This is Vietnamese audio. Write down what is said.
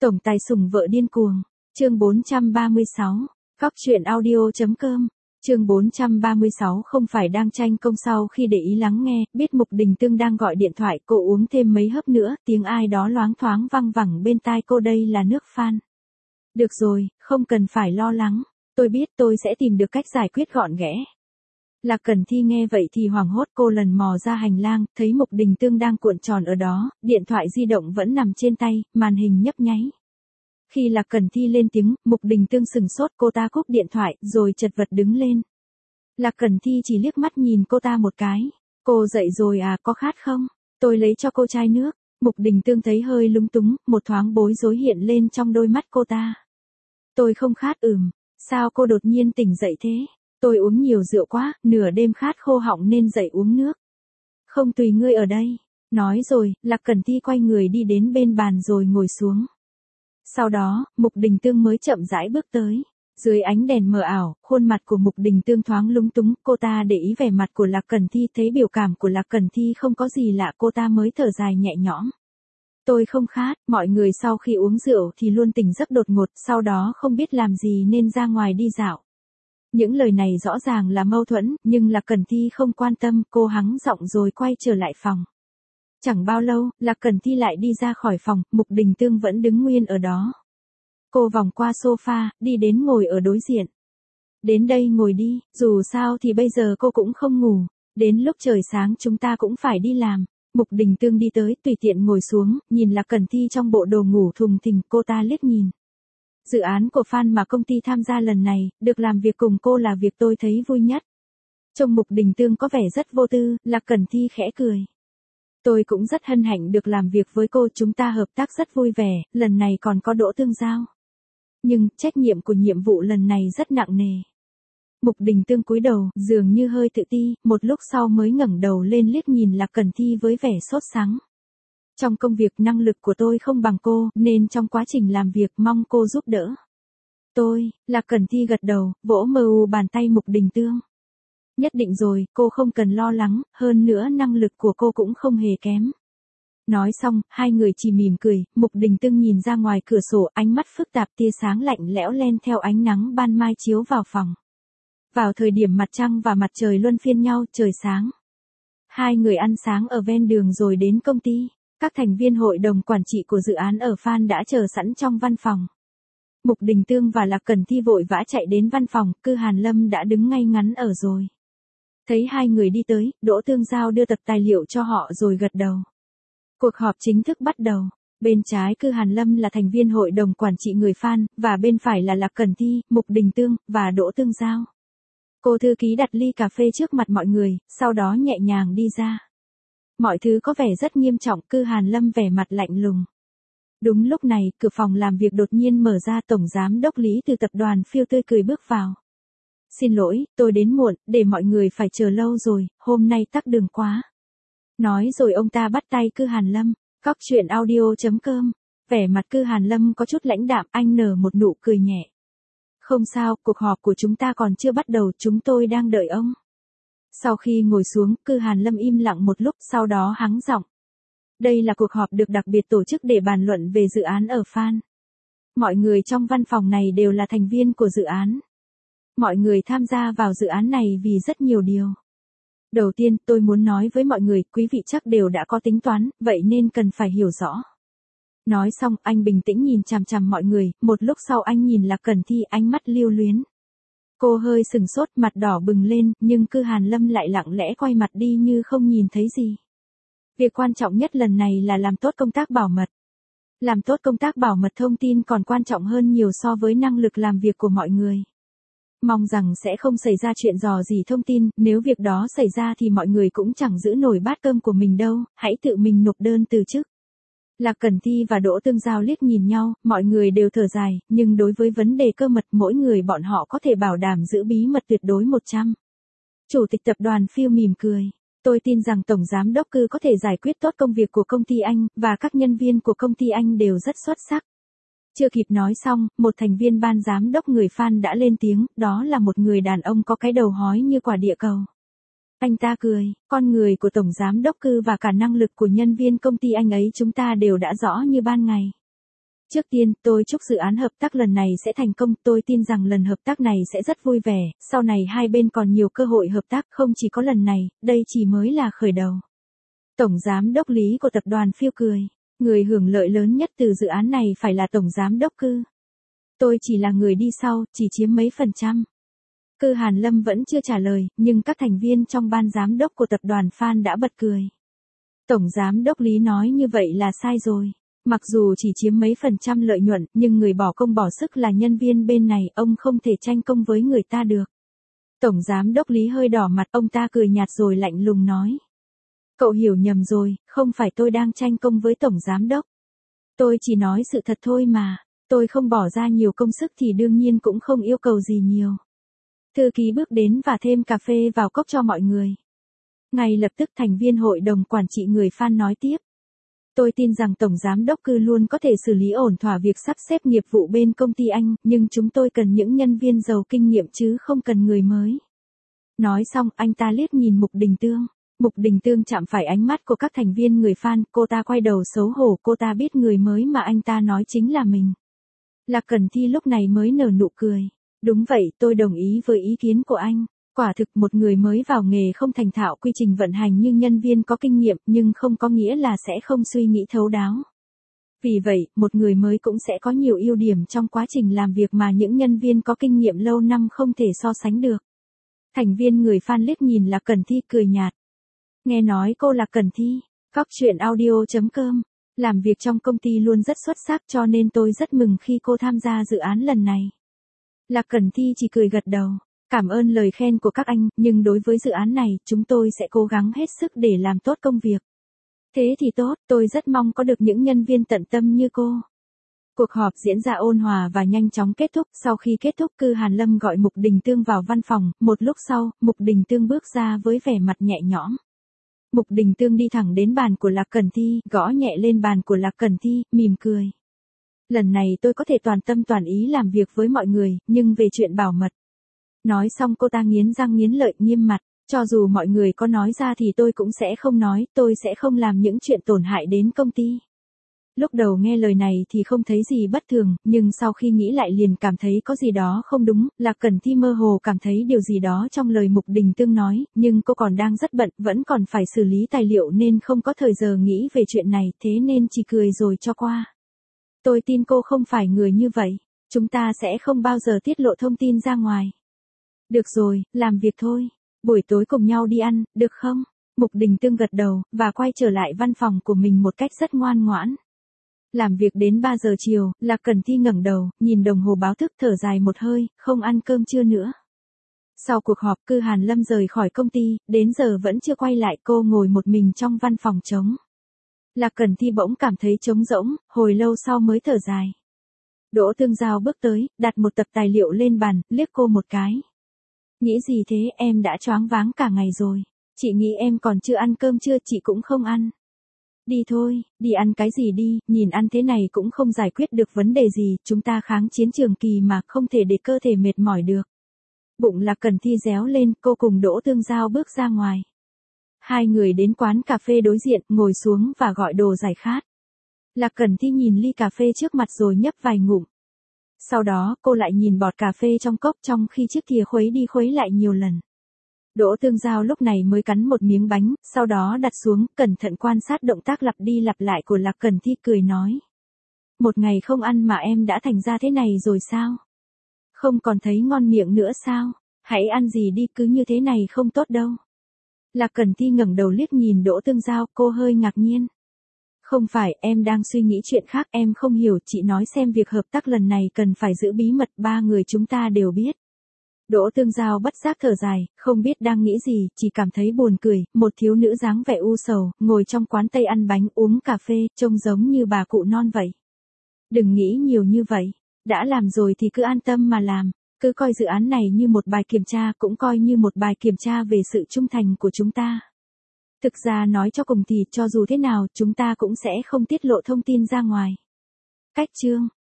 Tổng tài sủng vợ điên cuồng. Chương 436. Cóc truyện audio.com. Chương 436 không phải đang tranh công sau khi để ý lắng nghe, biết Mục Đình Tương đang gọi điện thoại, cô uống thêm mấy hớp nữa, tiếng ai đó loáng thoáng văng vẳng bên tai cô, đây là nước phan. Được rồi, không cần phải lo lắng, tôi biết tôi sẽ tìm được cách giải quyết gọn ghẽ. Lạc Cẩn Thi nghe vậy thì hoảng hốt, cô lần mò ra hành lang, thấy Mục Đình Tương đang cuộn tròn ở đó, điện thoại di động vẫn nằm trên tay, màn hình nhấp nháy. Khi Lạc Cẩn Thi lên tiếng, Mục Đình Tương sừng sốt, cô ta cúp điện thoại, rồi chật vật đứng lên. Lạc Cẩn Thi chỉ liếc mắt nhìn cô ta một cái. Cô dậy rồi à, có khát không? Tôi lấy cho cô chai nước. Mục Đình Tương thấy hơi lúng túng, một thoáng bối rối hiện lên trong đôi mắt cô ta. Tôi không khát. Sao cô đột nhiên tỉnh dậy thế? Tôi uống nhiều rượu quá, nửa đêm khát khô họng nên dậy uống nước. Không, tùy ngươi ở đây. Nói rồi, Lạc Cẩn Thi quay người đi đến bên bàn rồi ngồi xuống. Sau đó, Mục Đình Tương mới chậm rãi bước tới. Dưới ánh đèn mờ ảo, khuôn mặt của Mục Đình Tương thoáng lúng túng, cô ta để ý vẻ mặt của Lạc Cẩn Thi, thấy biểu cảm của Lạc Cẩn Thi không có gì lạ, cô ta mới thở dài nhẹ nhõm. Tôi không khát, mọi người sau khi uống rượu thì luôn tỉnh giấc đột ngột, sau đó không biết làm gì nên ra ngoài đi dạo. Những lời này rõ ràng là mâu thuẫn, nhưng Lạc Cẩn Thi không quan tâm, cô hắng giọng rồi quay trở lại phòng. Chẳng bao lâu, Lạc Cẩn Thi lại đi ra khỏi phòng, Mục Đình Tương vẫn đứng nguyên ở đó. Cô vòng qua sofa, đi đến ngồi ở đối diện. Đến đây ngồi đi, dù sao thì bây giờ cô cũng không ngủ, đến lúc trời sáng chúng ta cũng phải đi làm. Mục Đình Tương đi tới, tùy tiện ngồi xuống, nhìn Lạc Cẩn Thi trong bộ đồ ngủ thùng thình, cô ta liếc nhìn. Dự án của fan mà công ty tham gia lần này, được làm việc cùng cô là việc tôi thấy vui nhất. Trông Mục Đình Tương có vẻ rất vô tư, Lạc Cẩn Thi khẽ cười. Tôi cũng rất hân hạnh được làm việc với cô, chúng ta hợp tác rất vui vẻ, lần này còn có Đỗ Tương Giao. Nhưng, trách nhiệm của nhiệm vụ lần này rất nặng nề. Mục Đình Tương cúi đầu, dường như hơi tự ti, một lúc sau mới ngẩng đầu lên liếc nhìn Lạc Cẩn Thi với vẻ sốt sắng. Trong công việc năng lực của tôi không bằng cô, nên trong quá trình làm việc mong cô giúp đỡ. Lạc Cẩn Thi gật đầu, vỗ mờ bàn tay Mục Đình Tương. Nhất định rồi, cô không cần lo lắng, hơn nữa năng lực của cô cũng không hề kém. Nói xong, hai người chỉ mỉm cười, Mục Đình Tương nhìn ra ngoài cửa sổ, ánh mắt phức tạp, tia sáng lạnh lẽo len theo ánh nắng ban mai chiếu vào phòng. Vào thời điểm mặt trăng và mặt trời luân phiên nhau, trời sáng. Hai người ăn sáng ở ven đường rồi đến công ty. Các thành viên hội đồng quản trị của dự án ở Phan đã chờ sẵn trong văn phòng. Mục Đình Tương và Lạc Cẩn Thi vội vã chạy đến văn phòng, Cư Hàn Lâm đã đứng ngay ngắn ở rồi. Thấy hai người đi tới, Đỗ Tương Giao đưa tập tài liệu cho họ rồi gật đầu. Cuộc họp chính thức bắt đầu. Bên trái Cư Hàn Lâm là thành viên hội đồng quản trị người Phan, và bên phải là Lạc Cẩn Thi, Mục Đình Tương, và Đỗ Tương Giao. Cô thư ký đặt ly cà phê trước mặt mọi người, sau đó nhẹ nhàng đi ra. Mọi thứ có vẻ rất nghiêm trọng, Cư Hàn Lâm vẻ mặt lạnh lùng. Đúng lúc này, cửa phòng làm việc đột nhiên mở ra, Tổng Giám đốc Lý từ tập đoàn Phiêu tươi cười bước vào. Xin lỗi, tôi đến muộn, để mọi người phải chờ lâu rồi, hôm nay tắc đường quá. Nói rồi ông ta bắt tay Cư Hàn Lâm. Cóc truyện audio.com. Vẻ mặt Cư Hàn Lâm có chút lãnh đạm, anh nở một nụ cười nhẹ. Không sao, cuộc họp của chúng ta còn chưa bắt đầu, chúng tôi đang đợi ông. Sau khi ngồi xuống, Cư Hàn Lâm im lặng một lúc, sau đó hắng giọng. Đây là cuộc họp được đặc biệt tổ chức để bàn luận về dự án ở Phan. Mọi người trong văn phòng này đều là thành viên của dự án. Mọi người tham gia vào dự án này vì rất nhiều điều. Đầu tiên, tôi muốn nói với mọi người, quý vị chắc đều đã có tính toán, vậy nên cần phải hiểu rõ. Nói xong, anh bình tĩnh nhìn chằm chằm mọi người, một lúc sau anh nhìn Lạc Cẩn Thi, ánh mắt lưu luyến. Cô hơi sừng sốt, mặt đỏ bừng lên, nhưng Cư Hàn Lâm lại lặng lẽ quay mặt đi như không nhìn thấy gì. Việc quan trọng nhất lần này là làm tốt công tác bảo mật. Làm tốt công tác bảo mật thông tin còn quan trọng hơn nhiều so với năng lực làm việc của mọi người. Mong rằng sẽ không xảy ra chuyện dò dỉ thông tin, nếu việc đó xảy ra thì mọi người cũng chẳng giữ nổi bát cơm của mình đâu, hãy tự mình nộp đơn từ chức. Lạc Cẩn Thi và Đỗ Tương Giao liếc nhìn nhau, mọi người đều thở dài, nhưng đối với vấn đề cơ mật mỗi người bọn họ có thể bảo đảm giữ bí mật tuyệt đối 100. Chủ tịch tập đoàn Phiêu mỉm cười. Tôi tin rằng Tổng Giám đốc Cư có thể giải quyết tốt công việc của công ty anh, và các nhân viên của công ty anh đều rất xuất sắc. Chưa kịp nói xong, một thành viên ban giám đốc người Phan đã lên tiếng, đó là một người đàn ông có cái đầu hói như quả địa cầu. Anh ta cười, con người của Tổng Giám đốc Cư và cả năng lực của nhân viên công ty anh ấy chúng ta đều đã rõ như ban ngày. Trước tiên, tôi chúc dự án hợp tác lần này sẽ thành công, tôi tin rằng lần hợp tác này sẽ rất vui vẻ, sau này hai bên còn nhiều cơ hội hợp tác, không chỉ có lần này, đây chỉ mới là khởi đầu. Tổng giám đốc Lý của tập đoàn Phiêu cười, người hưởng lợi lớn nhất từ dự án này phải là tổng giám đốc Cư. Tôi chỉ là người đi sau, chỉ chiếm mấy %. Cư Hàn Lâm vẫn chưa trả lời, nhưng các thành viên trong ban giám đốc của tập đoàn Phan đã bật cười. Tổng giám đốc Lý nói như vậy là sai rồi. Mặc dù chỉ chiếm mấy % lợi nhuận, nhưng người bỏ công bỏ sức là nhân viên bên này, ông không thể tranh công với người ta được. Tổng giám đốc Lý hơi đỏ mặt, ông ta cười nhạt rồi lạnh lùng nói. Cậu hiểu nhầm rồi, không phải tôi đang tranh công với tổng giám đốc. Tôi chỉ nói sự thật thôi mà, tôi không bỏ ra nhiều công sức thì đương nhiên cũng không yêu cầu gì nhiều. Thư ký bước đến và thêm cà phê vào cốc cho mọi người. Ngay lập tức thành viên hội đồng quản trị người Phan nói tiếp. Tôi tin rằng Tổng Giám đốc Cư luôn có thể xử lý ổn thỏa việc sắp xếp nghiệp vụ bên công ty anh, nhưng chúng tôi cần những nhân viên giàu kinh nghiệm chứ không cần người mới. Nói xong, anh ta liếc nhìn Mục Đình Tương. Mục Đình Tương chạm phải ánh mắt của các thành viên người Phan, cô ta quay đầu xấu hổ, cô ta biết người mới mà anh ta nói chính là mình. Lạc Cẩn Thi lúc này mới nở nụ cười. Đúng vậy, tôi đồng ý với ý kiến của anh. Quả thực một người mới vào nghề không thành thạo quy trình vận hành nhưng nhân viên có kinh nghiệm nhưng không có nghĩa là sẽ không suy nghĩ thấu đáo. Vì vậy, một người mới cũng sẽ có nhiều ưu điểm trong quá trình làm việc mà những nhân viên có kinh nghiệm lâu năm không thể so sánh được. Thành viên người Phan liếc nhìn Lạc Cẩn Thi cười nhạt. Nghe nói cô Lạc Cẩn Thi, coctruyện.audio.com, làm việc trong công ty luôn rất xuất sắc cho nên tôi rất mừng khi cô tham gia dự án lần này. Lạc Cẩn Thi chỉ cười gật đầu. Cảm ơn lời khen của các anh, nhưng đối với dự án này, chúng tôi sẽ cố gắng hết sức để làm tốt công việc. Thế thì tốt, tôi rất mong có được những nhân viên tận tâm như cô. Cuộc họp diễn ra ôn hòa và nhanh chóng kết thúc, sau khi kết thúc Cư Hàn Lâm gọi Mục Đình Tương vào văn phòng, một lúc sau, Mục Đình Tương bước ra với vẻ mặt nhẹ nhõm. Mục Đình Tương đi thẳng đến bàn của Lạc Cẩn Thi, gõ nhẹ lên bàn của Lạc Cẩn Thi, mỉm cười. Lần này tôi có thể toàn tâm toàn ý làm việc với mọi người, nhưng về chuyện bảo mật. Nói xong cô ta nghiến răng nghiến lợi nghiêm mặt, cho dù mọi người có nói ra thì tôi cũng sẽ không nói, tôi sẽ không làm những chuyện tổn hại đến công ty. Lúc đầu nghe lời này thì không thấy gì bất thường, nhưng sau khi nghĩ lại liền cảm thấy có gì đó không đúng, Lạc Cẩn Thi mơ hồ cảm thấy điều gì đó trong lời Mục Đình Tương nói, nhưng cô còn đang rất bận, vẫn còn phải xử lý tài liệu nên không có thời giờ nghĩ về chuyện này, thế nên chỉ cười rồi cho qua. Tôi tin cô không phải người như vậy, chúng ta sẽ không bao giờ tiết lộ thông tin ra ngoài. Được rồi, làm việc thôi. Buổi tối cùng nhau đi ăn, được không? Mục Đình Tương gật đầu, và quay trở lại văn phòng của mình một cách rất ngoan ngoãn. Làm việc đến 3 giờ chiều, Lạc Cẩn Thi ngẩng đầu, nhìn đồng hồ báo thức thở dài một hơi, không ăn cơm trưa nữa. Sau cuộc họp Cư Hàn Lâm rời khỏi công ty, đến giờ vẫn chưa quay lại, cô ngồi một mình trong văn phòng trống. Lạc Cẩn Thi bỗng cảm thấy trống rỗng, hồi lâu sau mới thở dài. Đỗ Tương Giao bước tới, đặt một tập tài liệu lên bàn, liếc cô một cái. Nghĩ gì thế, em đã choáng váng cả ngày rồi. Chị nghĩ em còn chưa ăn cơm trưa, chị cũng không ăn. Đi thôi, đi ăn cái gì đi, nhìn ăn thế này cũng không giải quyết được vấn đề gì, chúng ta kháng chiến trường kỳ mà không thể để cơ thể mệt mỏi được. Bụng Lạc Cẩn Thi réo lên, cô cùng Đỗ Tương Giao bước ra ngoài. Hai người đến quán cà phê đối diện, ngồi xuống và gọi đồ giải khát. Lạc Cẩn Thi nhìn ly cà phê trước mặt rồi nhấp vài ngụm. Sau đó, cô lại nhìn bọt cà phê trong cốc trong khi chiếc thìa khuấy đi khuấy lại nhiều lần. Đỗ Tương Giao lúc này mới cắn một miếng bánh, sau đó đặt xuống, cẩn thận quan sát động tác lặp đi lặp lại của Lạc Cẩn Thi, cười nói. Một ngày không ăn mà em đã thành ra thế này rồi sao? Không còn thấy ngon miệng nữa sao? Hãy ăn gì đi, cứ như thế này không tốt đâu. Lạc Cẩn Thi ngẩng đầu liếc nhìn Đỗ Tương Giao, cô hơi ngạc nhiên. Không phải, em đang suy nghĩ chuyện khác, em không hiểu, chị nói xem việc hợp tác lần này cần phải giữ bí mật, ba người chúng ta đều biết. Đỗ Tương Giao bất giác thở dài, không biết đang nghĩ gì, chỉ cảm thấy buồn cười, một thiếu nữ dáng vẻ u sầu, ngồi trong quán Tây ăn bánh uống cà phê, trông giống như bà cụ non vậy. Đừng nghĩ nhiều như vậy, đã làm rồi thì cứ an tâm mà làm, cứ coi dự án này như một bài kiểm tra, cũng coi như một bài kiểm tra về sự trung thành của chúng ta. Thực ra nói cho cùng thì cho dù thế nào chúng ta cũng sẽ không tiết lộ thông tin ra ngoài. Cách chương